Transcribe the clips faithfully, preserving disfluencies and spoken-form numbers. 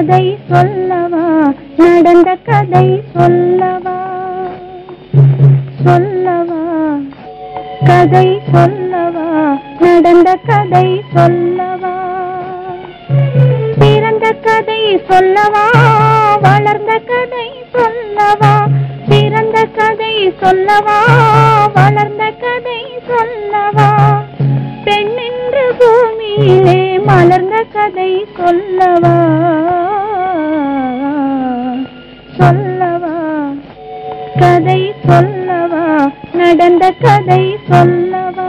கதை சொல்லவா நடந்த கதை சொல்லவா சொல்லவா கதை சொல்லவா நடந்த கதை சொல்லவா பிறந்த கதை சொல்லவா வளர்ந்த கதை சொல்லவா பிறந்த கதை சொல்லவா வளர்ந்த கதை சொல்லவா பெண்ணென்று பூமியிலே மலர்ந்த கதை சொல்லவா சொல்லவா கதை சொல்லவா நடந்த கதை சொல்லவா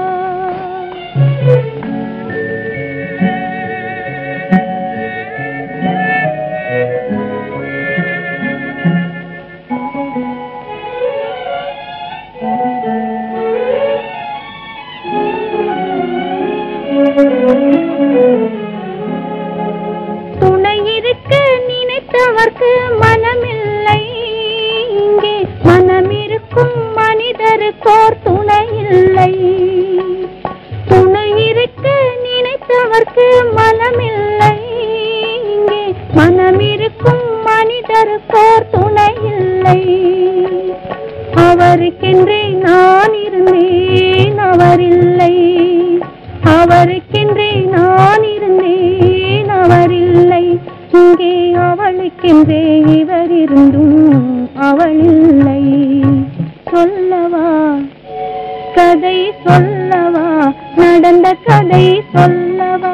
துணை இருக்க நினைத்தவர்க்கு மனமில்லை இங்கே மனம் இருக்கும் மனிதருக்கோர் துணை இல்லை துணை இருக்க நினைத்தவர்க்கு மனமில்லை இங்கே மனம் இருக்கும் மனிதருக்கோர் துணை இல்லை அவருக்கென்றே நான் இருந்தேன் அவரில்லை அவருக்கென்றே நான் இருந்தேன் அவரில்லை இங்கே அவளுக்கென்றே இவர் இருந்தும் அவளில்லை சொல்லவா கதை சொல்லவா நடந்த கதை சொல்லவா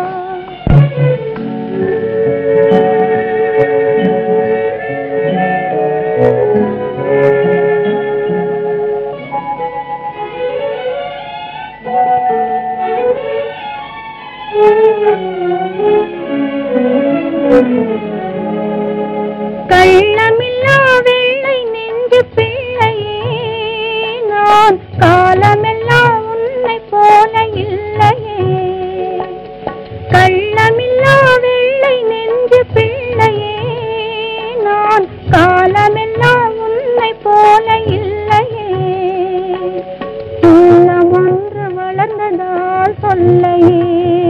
கள்ளமில்லா வெள்ளை நெஞ்சு பிள்ளையே நான் காலமெல்லாம் உன்னை போல இல்லையே கள்ளமில்லா வெள்ளை நெஞ்சு பிள்ளையே நான் காலமெல்லாம் உன்னை போல இல்லையே உள்ளம் ஒன்று வளர்ந்ததால் சொல்லையே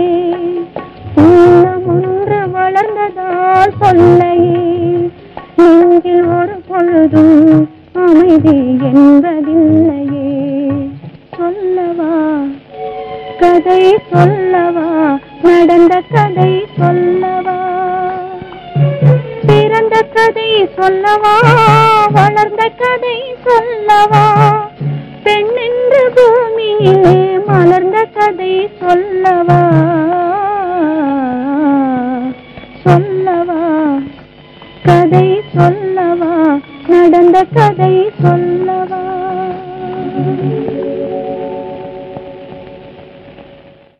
உள்ளம் ஒன்று வளர்ந்ததால் சொல்லையே நெஞ்சில் ஒரு பொழுதும் அமைதி என்பதில்லையே சொல்லவா கதை சொல்லவா நடந்த கதை சொல்லவா பிறந்த கதை சொல்லவா வளர்ந்த கதை சொல்லவா பெண்ணென்று பூமியிலே மலர்ந்த கதை சொல்லவா சொல்லவா கதை சொல்லவா நடந்த கதை சொல்லவா